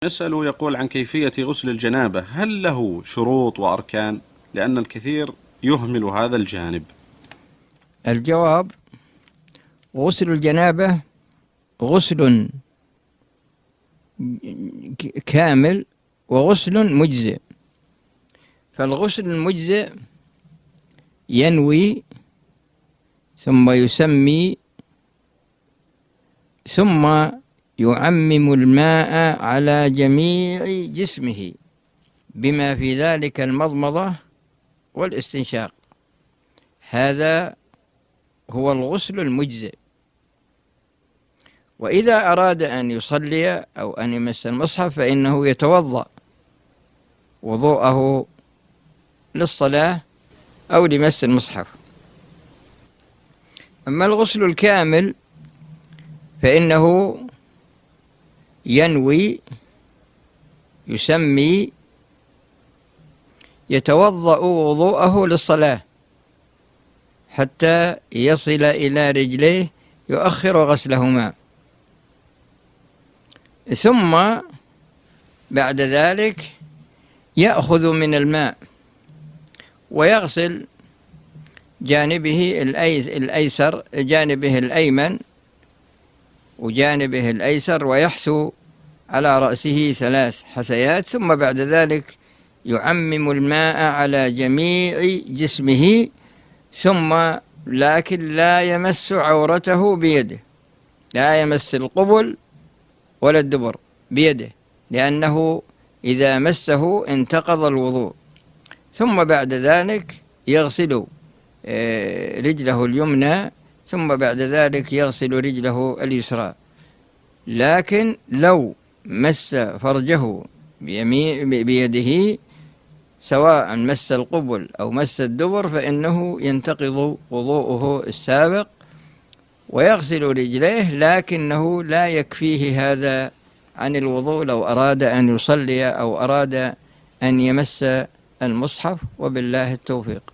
يسأل يقول عن كيفية غسل الجنابة، هل له شروط وأركان؟ لأن الكثير يهمل هذا الجانب. الجواب: غسل الجنابة غسل كامل وغسل مجزئ. فالغسل المجزئ ينوي ثم يسمي ثم يعمم الماء على جميع جسمه بما في ذلك المضمضة والاستنشاق. هذا هو الغسل المجزئ. وإذا أراد أن يصلي أو أن يمس المصحف فإنه يتوضأ وضوءه للصلاة أو لمس المصحف. أما الغسل الكامل فإنه ينوي، يسمي، يتوضأ وضوءه للصلاة حتى يصل إلى رجليه، يؤخر غسلهما، ثم بعد ذلك يأخذ من الماء ويغسل جانبه الأيسر، جانبه الأيمن وجانبه الأيسر، ويحثو على رأسه 3 حثيات، ثم بعد ذلك يعمم الماء على جميع جسمه، ثم لكن لا يمس عورته بيده، لا يمس القبل ولا الدبر بيده، لأنه إذا مسه انتقض الوضوء. ثم بعد ذلك يغسل رجله اليمنى، ثم بعد ذلك يغسل رجله اليسرى. لكن لو مس فرجه بيده سواء مس القبل أو مس الدبر فإنه ينتقض وضوءه السابق ويغسل رجليه، لكنه لا يكفيه هذا عن الوضوء لو أراد أن يصلي أو أراد أن يمس المصحف. وبالله التوفيق.